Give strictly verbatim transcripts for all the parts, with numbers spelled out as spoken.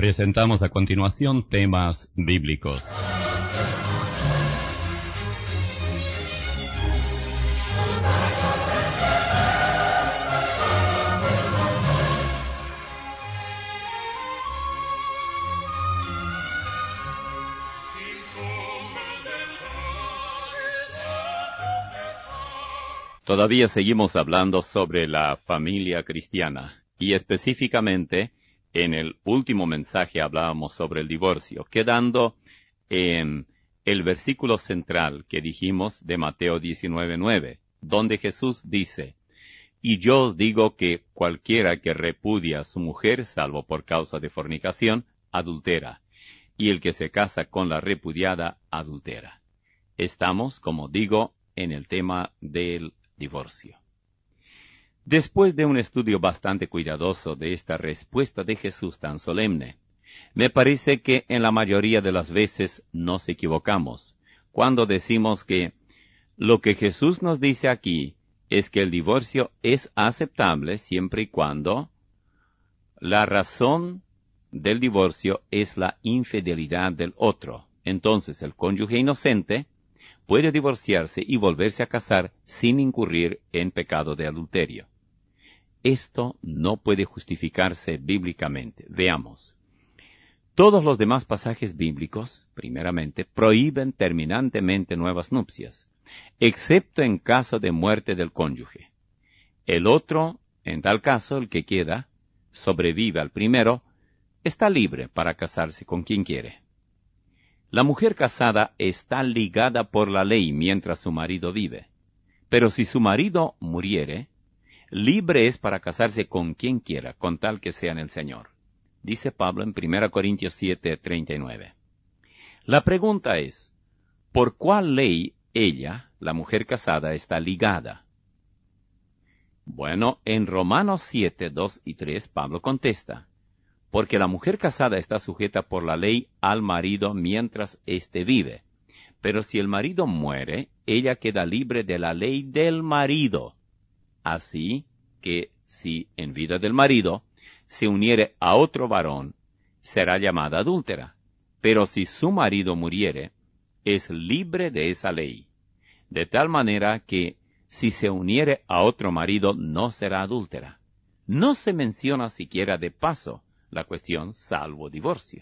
Presentamos a continuación temas bíblicos. Todavía seguimos hablando sobre la familia cristiana y específicamente en el último mensaje hablábamos sobre el divorcio, quedando en el versículo central que dijimos de Mateo diecinueve nueve, donde Jesús dice: «Y yo os digo que cualquiera que repudia a su mujer, salvo por causa de fornicación, adultera, y el que se casa con la repudiada, adultera». Estamos, como digo, en el tema del divorcio. Después de un estudio bastante cuidadoso de esta respuesta de Jesús tan solemne, me parece que en la mayoría de las veces nos equivocamos cuando decimos que lo que Jesús nos dice aquí es que el divorcio es aceptable siempre y cuando la razón del divorcio es la infidelidad del otro. Entonces el cónyuge inocente puede divorciarse y volverse a casar sin incurrir en pecado de adulterio. Esto no puede justificarse bíblicamente. Veamos. Todos los demás pasajes bíblicos, primeramente, prohíben terminantemente nuevas nupcias, excepto en caso de muerte del cónyuge. El otro, en tal caso, el que queda, sobrevive al primero, está libre para casarse con quien quiere. La mujer casada está ligada por la ley mientras su marido vive, pero si su marido muriere, libre es para casarse con quien quiera, con tal que sea en el Señor. Dice Pablo en primera Corintios siete treinta y nueve. La pregunta es, ¿por cuál ley ella, la mujer casada, está ligada? Bueno, en Romanos siete dos y tres, Pablo contesta: porque la mujer casada está sujeta por la ley al marido mientras éste vive. Pero si el marido muere, ella queda libre de la ley del marido. Así que si en vida del marido se uniere a otro varón, será llamada adúltera. Pero si su marido muriere, es libre de esa ley. De tal manera que si se uniere a otro marido, no será adúltera. No se menciona siquiera de paso la cuestión salvo divorcio.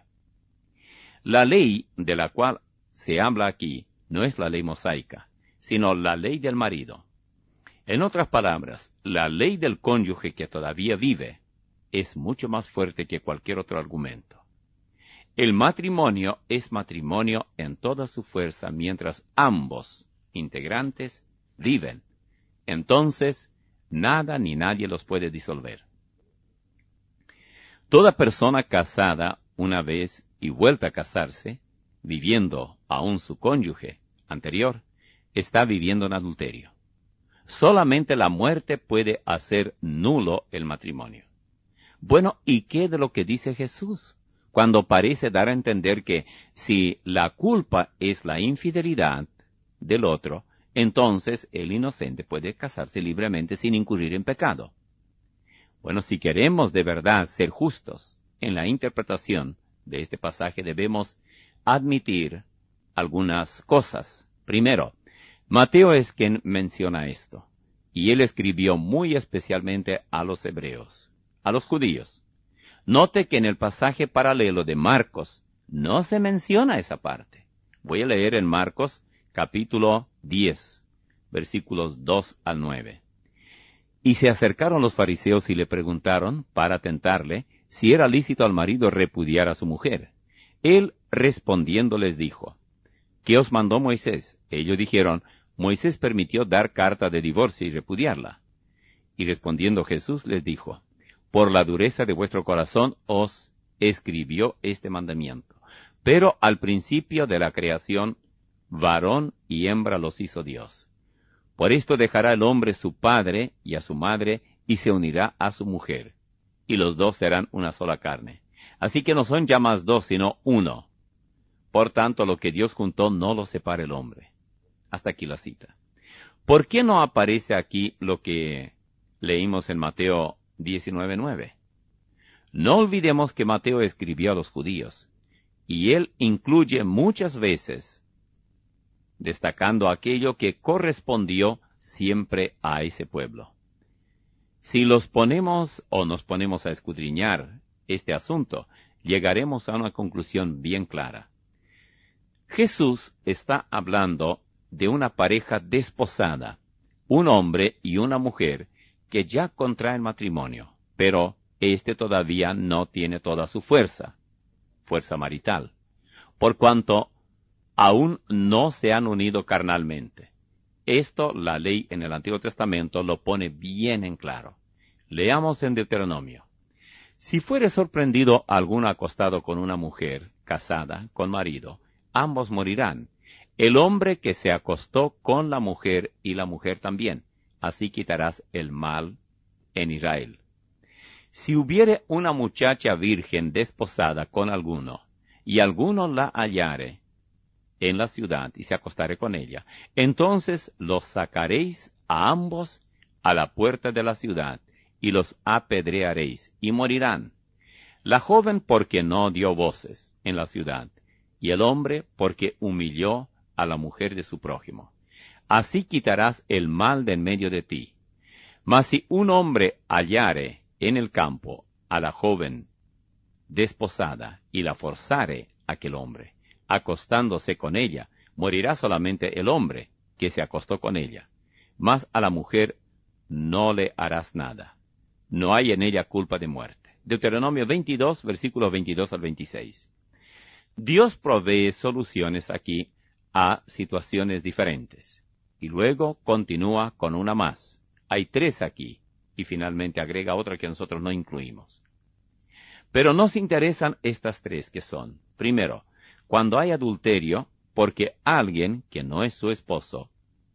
La ley de la cual se habla aquí no es la ley mosaica, sino la ley del marido. En otras palabras, la ley del cónyuge que todavía vive es mucho más fuerte que cualquier otro argumento. El matrimonio es matrimonio en toda su fuerza mientras ambos integrantes viven. Entonces, nada ni nadie los puede disolver. Toda persona casada una vez y vuelta a casarse, viviendo aún su cónyuge anterior, está viviendo en adulterio. Solamente la muerte puede hacer nulo el matrimonio. Bueno, ¿y qué de lo que dice Jesús? Cuando parece dar a entender que si la culpa es la infidelidad del otro, entonces el inocente puede casarse libremente sin incurrir en pecado. Bueno, si queremos de verdad ser justos en la interpretación de este pasaje, debemos admitir algunas cosas. Primero, Mateo es quien menciona esto, y él escribió muy especialmente a los hebreos, a los judíos. Note que en el pasaje paralelo de Marcos no se menciona esa parte. Voy a leer en Marcos capítulo diez, versículos dos al nueve. Y se acercaron los fariseos y le preguntaron, para tentarle, si era lícito al marido repudiar a su mujer. Él respondiendo les dijo: ¿qué os mandó Moisés? Ellos dijeron: Moisés permitió dar carta de divorcio y repudiarla. Y respondiendo Jesús les dijo: por la dureza de vuestro corazón os escribió este mandamiento. Pero al principio de la creación, varón y hembra los hizo Dios. Por esto dejará el hombre su padre y a su madre, y se unirá a su mujer, y los dos serán una sola carne. Así que no son ya más dos, sino uno. Por tanto, lo que Dios juntó no lo separe el hombre. Hasta aquí la cita. ¿Por qué no aparece aquí lo que leímos en Mateo diecinueve nueve? No olvidemos que Mateo escribió a los judíos, y él incluye muchas veces, destacando aquello que correspondió siempre a ese pueblo. Si los ponemos o nos ponemos a escudriñar este asunto, llegaremos a una conclusión bien clara. Jesús está hablando de una pareja desposada, un hombre y una mujer que ya contraen matrimonio, pero éste todavía no tiene toda su fuerza, fuerza marital, por cuanto aún no se han unido carnalmente. Esto la ley en el Antiguo Testamento lo pone bien en claro. Leamos en Deuteronomio. Si fuere sorprendido alguno acostado con una mujer casada con marido, ambos morirán, el hombre que se acostó con la mujer y la mujer también. Así quitarás el mal en Israel. Si hubiere una muchacha virgen desposada con alguno, y alguno la hallare en la ciudad y se acostare con ella, entonces los sacaréis a ambos a la puerta de la ciudad, y los apedrearéis, y morirán. La joven porque no dio voces en la ciudad, y el hombre porque humilló a la mujer de su prójimo. Así quitarás el mal de en medio de ti. Mas si un hombre hallare en el campo a la joven desposada, y la forzare aquel hombre, acostándose con ella, morirá solamente el hombre que se acostó con ella, mas a la mujer no le harás nada. No hay en ella culpa de muerte. Deuteronomio veintidós, versículos veintidós al veintiséis. Dios provee soluciones aquí a situaciones diferentes. Y luego continúa con una más. Hay tres aquí. Y finalmente agrega otra que nosotros no incluimos. Pero nos interesan estas tres que son, primero, cuando hay adulterio, porque alguien que no es su esposo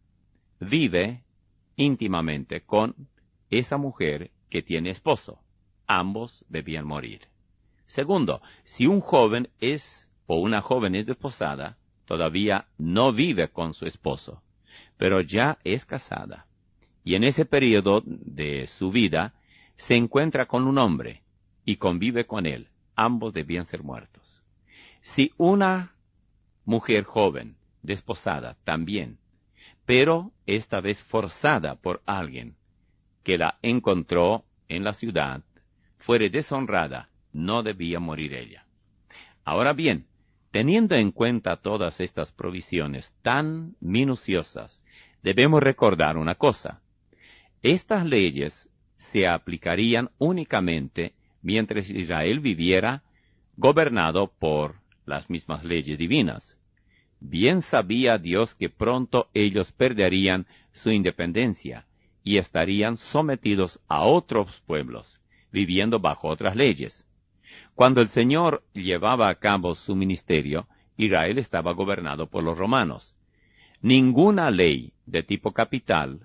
vive íntimamente con esa mujer que tiene esposo. Ambos debían morir. Segundo, si un joven es o una joven es desposada, todavía no vive con su esposo, pero ya es casada. Y en ese periodo de su vida se encuentra con un hombre y convive con él. Ambos debían ser muertos. Si una mujer joven, desposada también, pero esta vez forzada por alguien que la encontró en la ciudad, fuere deshonrada, no debía morir ella. Ahora bien, teniendo en cuenta todas estas provisiones tan minuciosas, debemos recordar una cosa. Estas leyes se aplicarían únicamente mientras Israel viviera gobernado por las mismas leyes divinas. Bien sabía Dios que pronto ellos perderían su independencia y estarían sometidos a otros pueblos, viviendo bajo otras leyes. Cuando el Señor llevaba a cabo su ministerio, Israel estaba gobernado por los romanos. Ninguna ley de tipo capital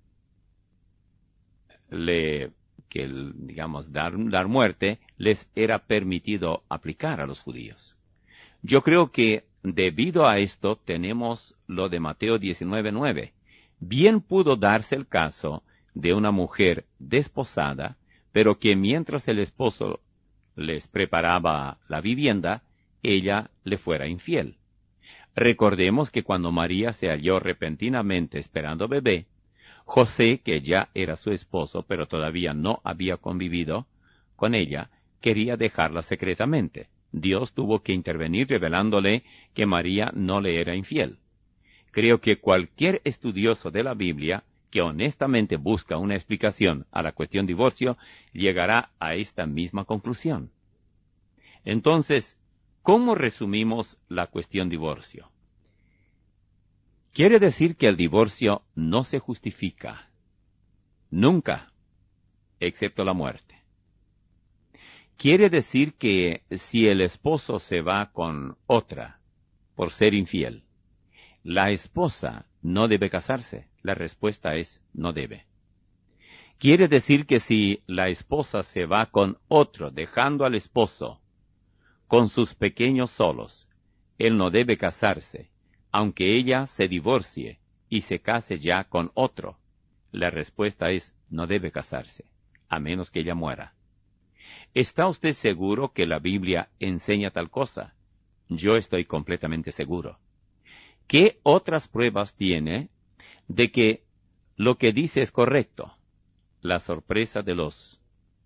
le, que, digamos, dar, dar muerte, les era permitido aplicar a los judíos. Yo creo que debido a esto tenemos lo de Mateo diecinueve nueve. Bien pudo darse el caso de una mujer desposada, pero que mientras el esposo les preparaba la vivienda, ella le fuera infiel. Recordemos que cuando María se halló repentinamente esperando bebé, José, que ya era su esposo, pero todavía no había convivido con ella, quería dejarla secretamente. Dios tuvo que intervenir revelándole que María no le era infiel. Creo que cualquier estudioso de la Biblia que honestamente busca una explicación a la cuestión divorcio, llegará a esta misma conclusión. Entonces, ¿cómo resumimos la cuestión divorcio? Quiere decir que el divorcio no se justifica, nunca, excepto la muerte. Quiere decir que si el esposo se va con otra por ser infiel, la esposa no debe casarse. La respuesta es no debe. Quiere decir que si la esposa se va con otro, dejando al esposo con sus pequeños solos, él no debe casarse, aunque ella se divorcie y se case ya con otro. La respuesta es no debe casarse, a menos que ella muera. ¿Está usted seguro que la Biblia enseña tal cosa? Yo estoy completamente seguro. ¿Qué otras pruebas tiene de que lo que dice es correcto? La sorpresa de los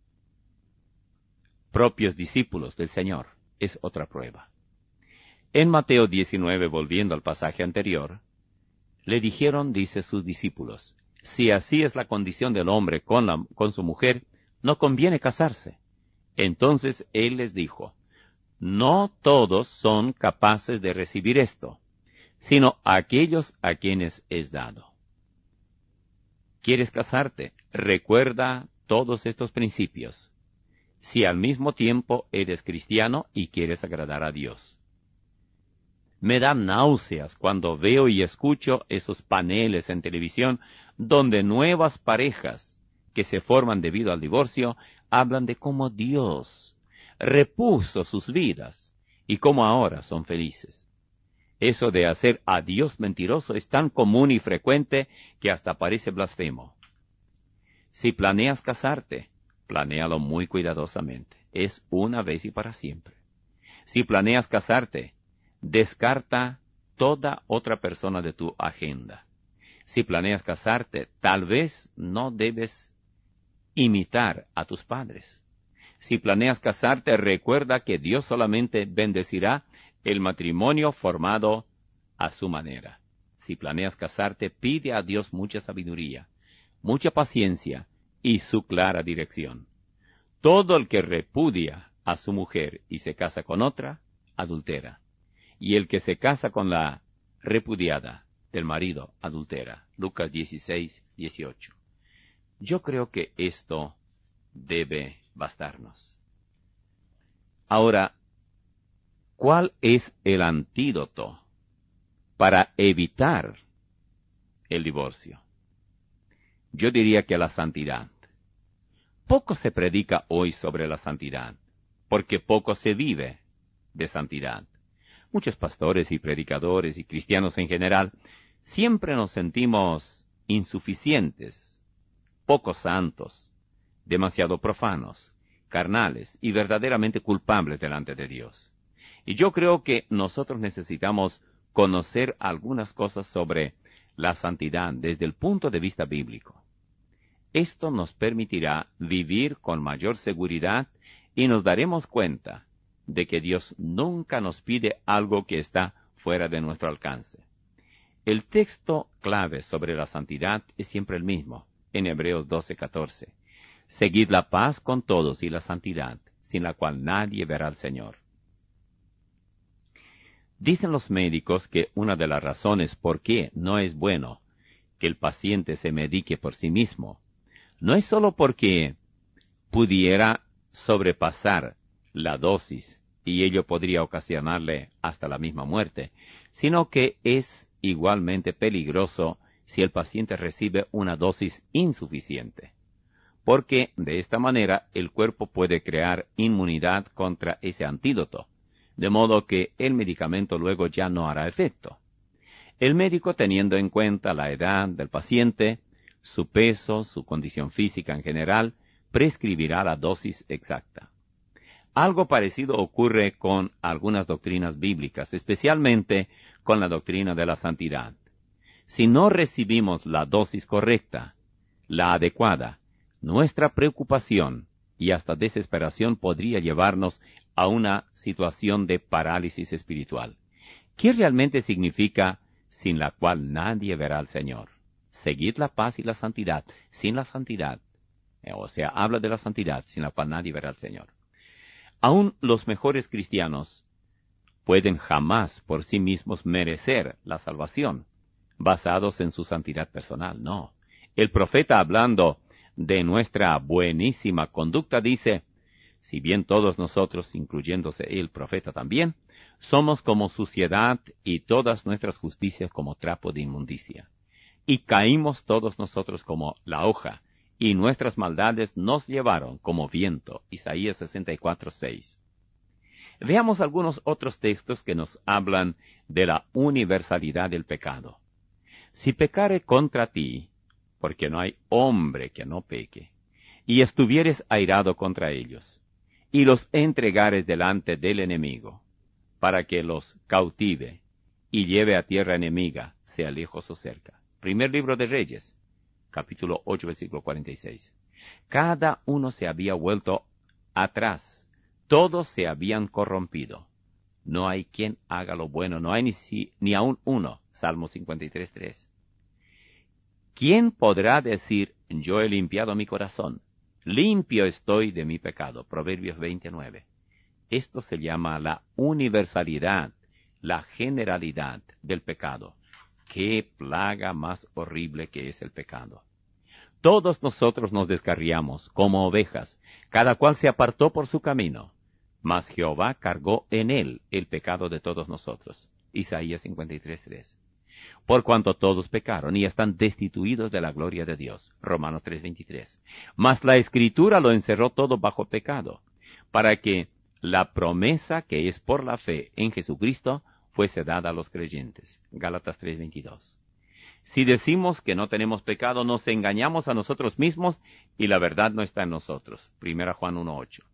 propios discípulos del Señor es otra prueba. En Mateo diecinueve, volviendo al pasaje anterior, le dijeron, dice, sus discípulos, si así es la condición del hombre con, la, con su mujer, no conviene casarse. Entonces él les dijo, no todos son capaces de recibir esto, sino aquellos a quienes es dado. ¿Quieres casarte? Recuerda todos estos principios, si al mismo tiempo eres cristiano y quieres agradar a Dios. Me da náuseas cuando veo y escucho esos paneles en televisión donde nuevas parejas que se forman debido al divorcio hablan de cómo Dios repuso sus vidas y cómo ahora son felices. Eso de hacer a Dios mentiroso es tan común y frecuente que hasta parece blasfemo. Si planeas casarte, planéalo muy cuidadosamente. Es una vez y para siempre. Si planeas casarte, descarta toda otra persona de tu agenda. Si planeas casarte, tal vez no debes imitar a tus padres. Si planeas casarte, recuerda que Dios solamente bendecirá el matrimonio formado a su manera. Si planeas casarte, pide a Dios mucha sabiduría, mucha paciencia y su clara dirección. Todo el que repudia a su mujer y se casa con otra, adultera. Y el que se casa con la repudiada del marido, adultera. Lucas dieciséis, dieciocho. Yo creo que esto debe bastarnos. Ahora, ¿cuál es el antídoto para evitar el divorcio? Yo diría que la santidad. Poco se predica hoy sobre la santidad, porque poco se vive de santidad. Muchos pastores y predicadores y cristianos en general siempre nos sentimos insuficientes, poco santos, demasiado profanos, carnales y verdaderamente culpables delante de Dios. Y yo creo que nosotros necesitamos conocer algunas cosas sobre la santidad desde el punto de vista bíblico. Esto nos permitirá vivir con mayor seguridad y nos daremos cuenta de que Dios nunca nos pide algo que está fuera de nuestro alcance. El texto clave sobre la santidad es siempre el mismo, en Hebreos doce, catorce. Seguid la paz con todos y la santidad, sin la cual nadie verá al Señor. Dicen los médicos que una de las razones por qué no es bueno que el paciente se medique por sí mismo, no es sólo porque pudiera sobrepasar la dosis y ello podría ocasionarle hasta la misma muerte, sino que es igualmente peligroso si el paciente recibe una dosis insuficiente, porque de esta manera el cuerpo puede crear inmunidad contra ese antídoto, de modo que el medicamento luego ya no hará efecto. El médico, teniendo en cuenta la edad del paciente, su peso, su condición física en general, prescribirá la dosis exacta. Algo parecido ocurre con algunas doctrinas bíblicas, especialmente con la doctrina de la santidad. Si no recibimos la dosis correcta, la adecuada, nuestra preocupación y hasta desesperación podría llevarnos a una situación de parálisis espiritual. ¿Qué realmente significa sin la cual nadie verá al Señor? Seguid la paz y la santidad, sin la santidad. O sea, habla de la santidad, sin la cual nadie verá al Señor. Aún los mejores cristianos pueden jamás por sí mismos merecer la salvación, basados en su santidad personal. No. El profeta, hablando de nuestra buenísima conducta, dice, si bien todos nosotros, incluyéndose el profeta también, somos como suciedad y todas nuestras justicias como trapo de inmundicia. Y caímos todos nosotros como la hoja, y nuestras maldades nos llevaron como viento. Isaías sesenta y cuatro, seis. Veamos algunos otros textos que nos hablan de la universalidad del pecado. Si pecare contra ti, porque no hay hombre que no peque, y estuvieres airado contra ellos, y los entregares delante del enemigo, para que los cautive y lleve a tierra enemiga, sea lejos o cerca. Primer libro de Reyes, capítulo ocho, versículo cuarenta y seis. Cada uno se había vuelto atrás, todos se habían corrompido. No hay quien haga lo bueno, no hay ni, si, ni aun uno. Salmo cincuenta y tres, tres. ¿Quién podrá decir, yo he limpiado mi corazón? Limpio estoy de mi pecado. Proverbios veintinueve. Esto se llama la universalidad, la generalidad del pecado. ¡Qué plaga más horrible que es el pecado! Todos nosotros nos descarriamos como ovejas, cada cual se apartó por su camino, mas Jehová cargó en él el pecado de todos nosotros. Isaías cincuenta y tres, tres. Por cuanto todos pecaron y están destituidos de la gloria de Dios. Romanos tres, veintitrés. Mas la Escritura lo encerró todo bajo pecado, para que la promesa que es por la fe en Jesucristo fuese dada a los creyentes. Gálatas tres, veintidós. Si decimos que no tenemos pecado, nos engañamos a nosotros mismos y la verdad no está en nosotros. Primera Juan uno, ocho.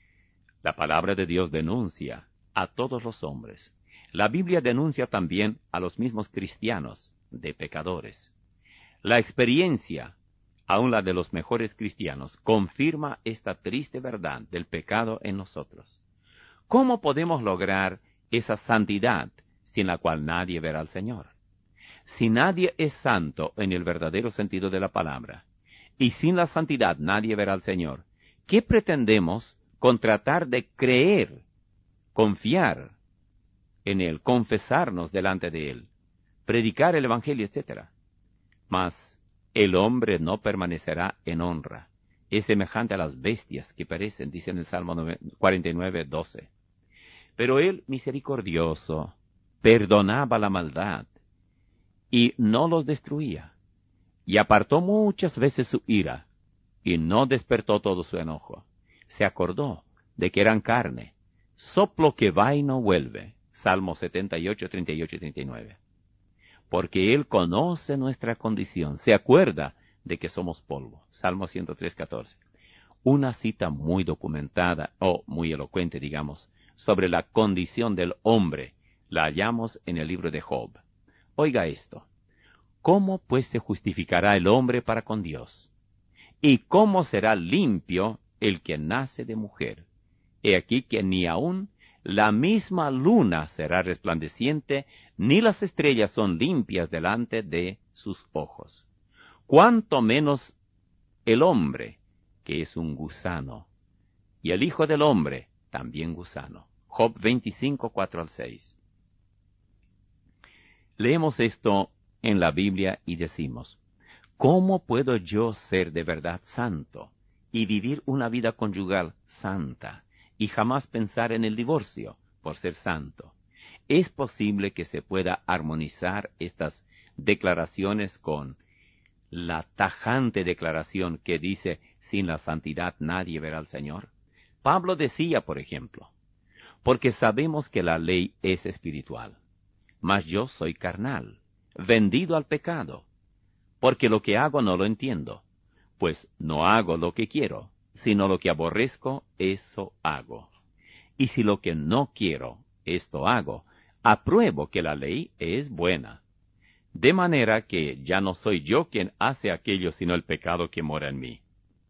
La palabra de Dios denuncia a todos los hombres. La Biblia denuncia también a los mismos cristianos de pecadores. La experiencia, aun la de los mejores cristianos, confirma esta triste verdad del pecado en nosotros. ¿Cómo podemos lograr esa santidad sin la cual nadie verá al Señor? Si nadie es santo en el verdadero sentido de la palabra, y sin la santidad nadie verá al Señor, ¿qué pretendemos con tratar de creer, confiar en Él, confesarnos delante de Él, predicar el Evangelio, etcétera? Mas el hombre no permanecerá en honra. Es semejante a las bestias que perecen, dice en el Salmo cuarenta y nueve, doce. Pero Él, misericordioso, perdonaba la maldad y no los destruía, y apartó muchas veces su ira, y no despertó todo su enojo. Se acordó de que eran carne, soplo que va y no vuelve. Salmo setenta y ocho, treinta y ocho y treinta y nueve. Porque Él conoce nuestra condición, se acuerda de que somos polvo. Salmo ciento tres, catorce. Una cita muy documentada, o muy elocuente, digamos, sobre la condición del hombre, la hallamos en el libro de Job. Oiga esto. ¿Cómo pues se justificará el hombre para con Dios? ¿Y cómo será limpio el que nace de mujer? He aquí que ni aun la misma luna será resplandeciente, ni las estrellas son limpias delante de sus ojos. Cuánto menos el hombre, que es un gusano, y el Hijo del Hombre, también gusano. Job veinticinco, cuatro al seis. Leemos esto en la Biblia y decimos, ¿cómo puedo yo ser de verdad santo y vivir una vida conyugal santa y jamás pensar en el divorcio por ser santo? ¿Es posible que se pueda armonizar estas declaraciones con la tajante declaración que dice, sin la santidad nadie verá al Señor? Pablo decía, por ejemplo, porque sabemos que la ley es espiritual, mas yo soy carnal, vendido al pecado, porque lo que hago no lo entiendo, pues no hago lo que quiero, sino lo que aborrezco, eso hago. Y si lo que no quiero, esto hago, apruebo que la ley es buena. De manera que ya no soy yo quien hace aquello, sino el pecado que mora en mí.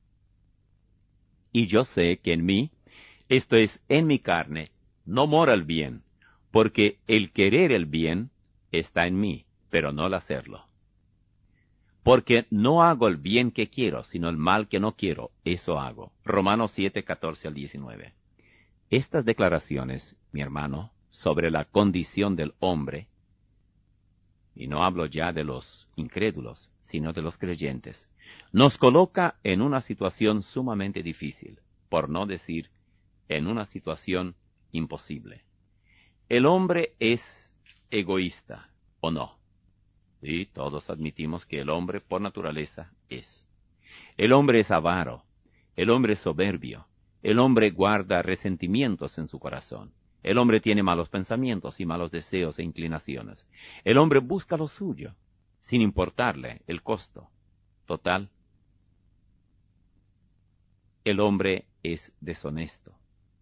Y yo sé que en mí, esto es, en mi carne, no mora el bien, porque el querer el bien está en mí, pero no el hacerlo. Porque no hago el bien que quiero, sino el mal que no quiero, eso hago. Romanos siete, catorce al diecinueve. Estas declaraciones, mi hermano, sobre la condición del hombre, y no hablo ya de los incrédulos, sino de los creyentes, nos coloca en una situación sumamente difícil, por no decir en una situación imposible. El hombre es egoísta, ¿o no? Sí, todos admitimos que el hombre por naturaleza es. El hombre es avaro, el hombre es soberbio, el hombre guarda resentimientos en su corazón. El hombre tiene malos pensamientos y malos deseos e inclinaciones. El hombre busca lo suyo, sin importarle el costo. Total, el hombre es deshonesto.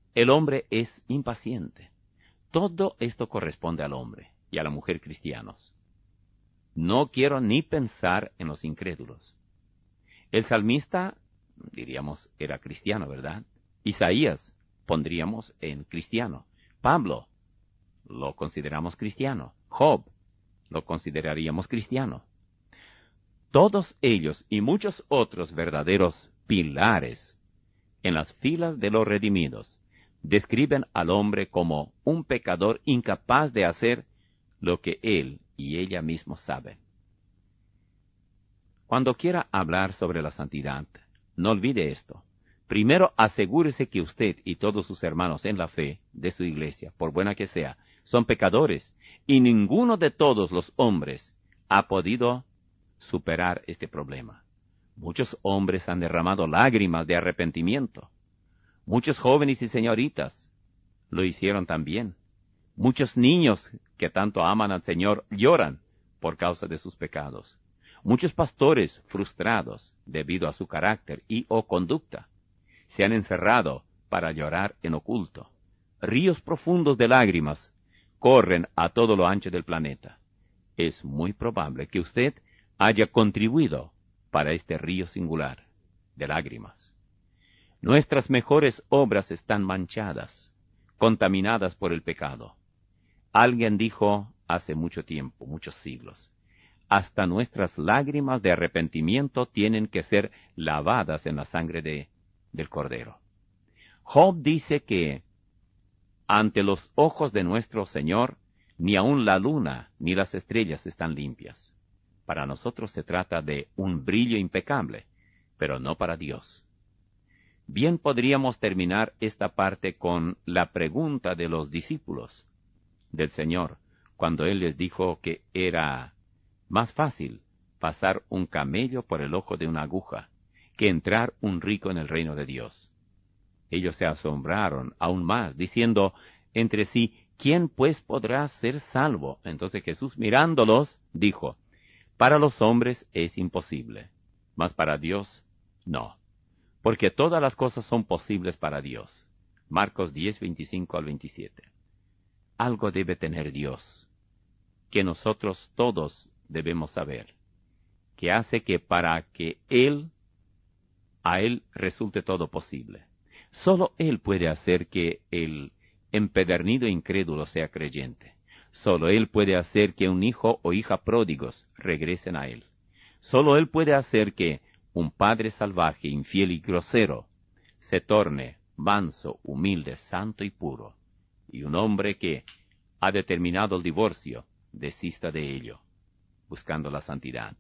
El hombre es impaciente. Todo esto corresponde al hombre y a la mujer cristianos. No quiero ni pensar en los incrédulos. El salmista, diríamos, era cristiano, ¿verdad? Isaías, pondríamos en cristiano. Pablo, lo consideramos cristiano. Job, lo consideraríamos cristiano. Todos ellos y muchos otros verdaderos pilares en las filas de los redimidos describen al hombre como un pecador incapaz de hacer lo que él y ella mismos saben. Cuando quiera hablar sobre la santidad, no olvide esto. Primero asegúrese que usted y todos sus hermanos en la fe de su iglesia, por buena que sea, son pecadores, y ninguno de todos los hombres ha podido superar este problema. Muchos hombres han derramado lágrimas de arrepentimiento. Muchos jóvenes y señoritas lo hicieron también. Muchos niños que tanto aman al Señor lloran por causa de sus pecados. Muchos pastores frustrados debido a su carácter y o conducta se han encerrado para llorar en oculto. Ríos profundos de lágrimas corren a todo lo ancho del planeta. Es muy probable que usted haya contribuido para este río singular de lágrimas. Nuestras mejores obras están manchadas, contaminadas por el pecado. Alguien dijo hace mucho tiempo, muchos siglos, hasta nuestras lágrimas de arrepentimiento tienen que ser lavadas en la sangre de, del Cordero. Job dice que ante los ojos de nuestro Señor, ni aun la luna ni las estrellas están limpias. Para nosotros se trata de un brillo impecable, pero no para Dios. Bien podríamos terminar esta parte con la pregunta de los discípulos del Señor, cuando Él les dijo que era más fácil pasar un camello por el ojo de una aguja que entrar un rico en el reino de Dios. Ellos se asombraron aún más, diciendo entre sí, ¿quién pues podrá ser salvo? Entonces Jesús, mirándolos, dijo, para los hombres es imposible, mas para Dios no, porque todas las cosas son posibles para Dios. Marcos diez, veinticinco al veintisiete. Algo debe tener Dios, que nosotros todos debemos saber, que hace que para que Él, a Él resulte todo posible. Solo Él puede hacer que el empedernido incrédulo sea creyente. Solo Él puede hacer que un hijo o hija pródigos regresen a Él. Solo Él puede hacer que un padre salvaje, infiel y grosero se torne manso, humilde, santo y puro, y un hombre que ha determinado el divorcio desista de ello, buscando la santidad.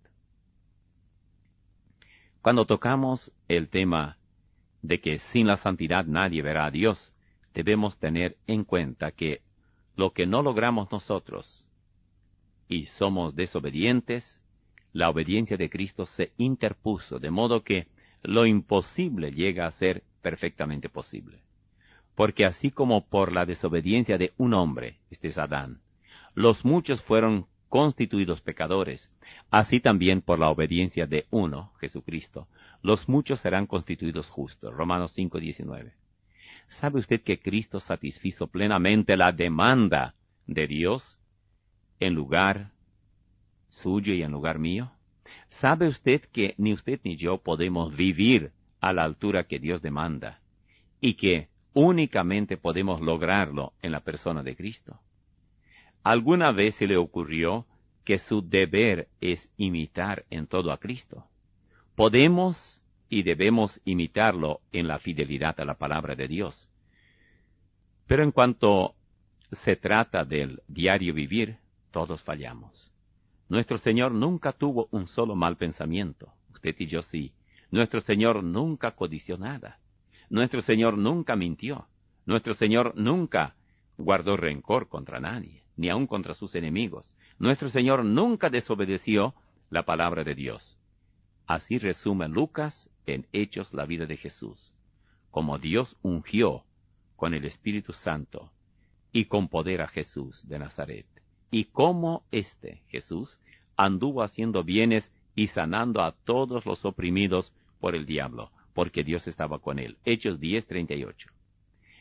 Cuando tocamos el tema de que sin la santidad nadie verá a Dios, debemos tener en cuenta que lo que no logramos nosotros y somos desobedientes, la obediencia de Cristo se interpuso, de modo que lo imposible llega a ser perfectamente posible. Porque así como por la desobediencia de un hombre, este es Adán, los muchos fueron constituidos pecadores, así también por la obediencia de uno, Jesucristo, los muchos serán constituidos justos. Romanos cinco, diecinueve. ¿Sabe usted que Cristo satisfizo plenamente la demanda de Dios en lugar suyo y en lugar mío? ¿Sabe usted que ni usted ni yo podemos vivir a la altura que Dios demanda y que únicamente podemos lograrlo en la persona de Cristo? ¿Alguna vez se le ocurrió que su deber es imitar en todo a Cristo? Podemos y debemos imitarlo en la fidelidad a la palabra de Dios. Pero en cuanto se trata del diario vivir, todos fallamos. Nuestro Señor nunca tuvo un solo mal pensamiento. Usted y yo sí. Nuestro Señor nunca codició nada. Nuestro Señor nunca mintió. Nuestro Señor nunca guardó rencor contra nadie, ni aun contra sus enemigos. Nuestro Señor nunca desobedeció la palabra de Dios. Así resume Lucas en Hechos la vida de Jesús, como Dios ungió con el Espíritu Santo y con poder a Jesús de Nazaret, y cómo éste, Jesús, anduvo haciendo bienes y sanando a todos los oprimidos por el diablo, porque Dios estaba con él. Hechos diez, treinta y ocho.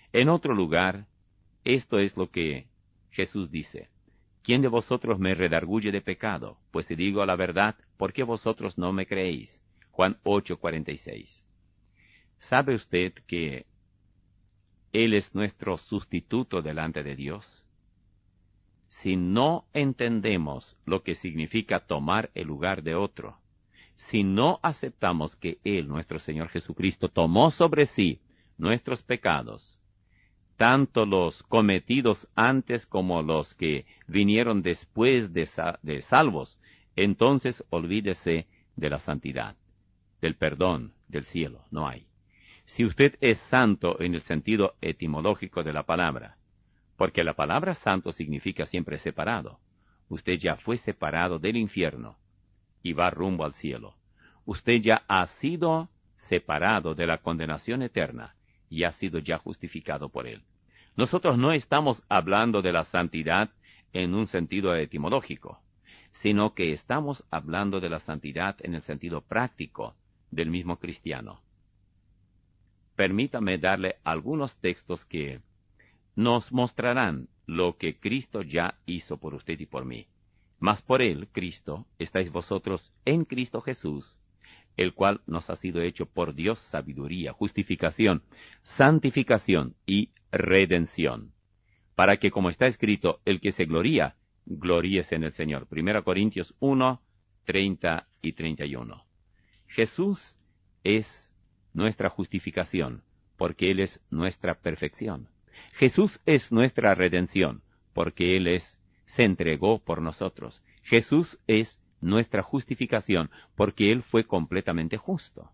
En otro lugar, esto es lo que Jesús dice: ¿quién de vosotros me redarguye de pecado? Pues si digo la verdad, ¿por qué vosotros no me creéis? Juan ocho, cuarenta y seis. ¿Sabe usted que Él es nuestro sustituto delante de Dios? Si no entendemos lo que significa tomar el lugar de otro, si no aceptamos que Él, nuestro Señor Jesucristo, tomó sobre sí nuestros pecados, tanto los cometidos antes como los que vinieron después de, sa- de salvos, entonces olvídese de la santidad, del perdón, del cielo. No hay. Si usted es santo en el sentido etimológico de la palabra, porque la palabra santo significa siempre separado, usted ya fue separado del infierno y va rumbo al cielo. Usted ya ha sido separado de la condenación eterna y ha sido ya justificado por Él. Nosotros no estamos hablando de la santidad en un sentido etimológico, sino que estamos hablando de la santidad en el sentido práctico del mismo cristiano. Permítame darle algunos textos que nos mostrarán lo que Cristo ya hizo por usted y por mí. Mas por Él, Cristo, estáis vosotros en Cristo Jesús, el cual nos ha sido hecho por Dios sabiduría, justificación, santificación y redención, para que, como está escrito, el que se gloría, gloríese en el Señor. Primera Corintios uno, treinta y treinta y uno. Jesús es nuestra justificación, porque Él es nuestra perfección. Jesús es nuestra redención, porque Él es, se entregó por nosotros. Jesús es nuestra justificación, porque Él fue completamente justo.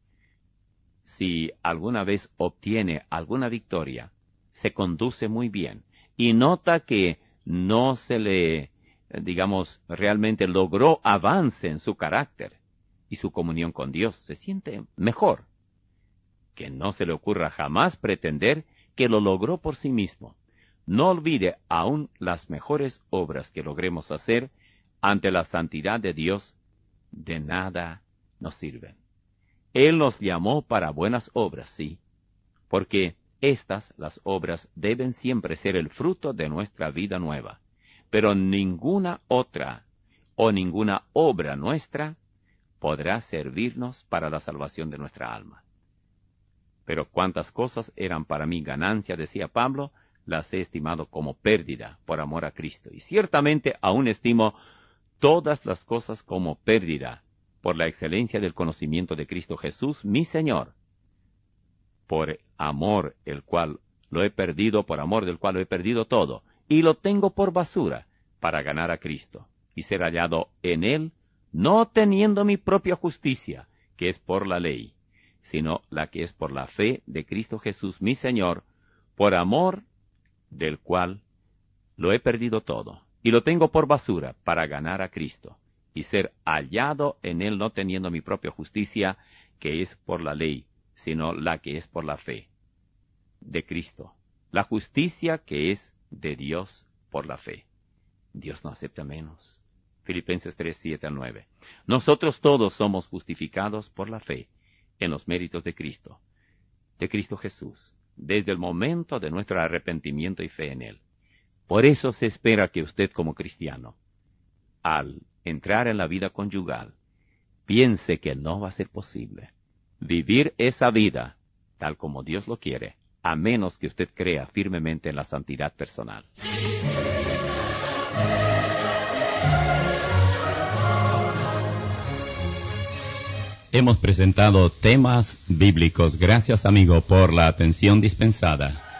Si alguna vez obtiene alguna victoria, se conduce muy bien, y nota que no se le, digamos, realmente logró avance en su carácter y su comunión con Dios, se siente mejor. Que no se le ocurra jamás pretender que lo logró por sí mismo. No olvide aún las mejores obras que logremos hacer ante la santidad de Dios, de nada nos sirven. Él nos llamó para buenas obras, sí, porque estas, las obras, deben siempre ser el fruto de nuestra vida nueva, pero ninguna otra o ninguna obra nuestra podrá servirnos para la salvación de nuestra alma. Pero cuántas cosas eran para mí ganancia, decía Pablo, las he estimado como pérdida por amor a Cristo. Y ciertamente aún estimo todas las cosas como pérdida por la excelencia del conocimiento de Cristo Jesús, mi Señor, por amor el cual lo he perdido, por amor del cual lo he perdido todo, y lo tengo por basura para ganar a Cristo, y ser hallado en Él, no teniendo mi propia justicia, que es por la ley, sino la que es por la fe de Cristo Jesús, mi Señor, por amor del cual lo he perdido todo, y lo tengo por basura para ganar a Cristo, y ser hallado en Él, no teniendo mi propia justicia, que es por la ley, sino la que es por la fe de Cristo, la justicia que es de Dios por la fe. Dios no acepta menos. Filipenses tres, siete al nueve. Nosotros todos somos justificados por la fe en los méritos de Cristo, de Cristo Jesús, desde el momento de nuestro arrepentimiento y fe en Él. Por eso se espera que usted como cristiano, al entrar en la vida conyugal, piense que no va a ser posible vivir esa vida tal como Dios lo quiere, a menos que usted crea firmemente en la santidad personal. Hemos presentado temas bíblicos. Gracias, amigo, por la atención dispensada.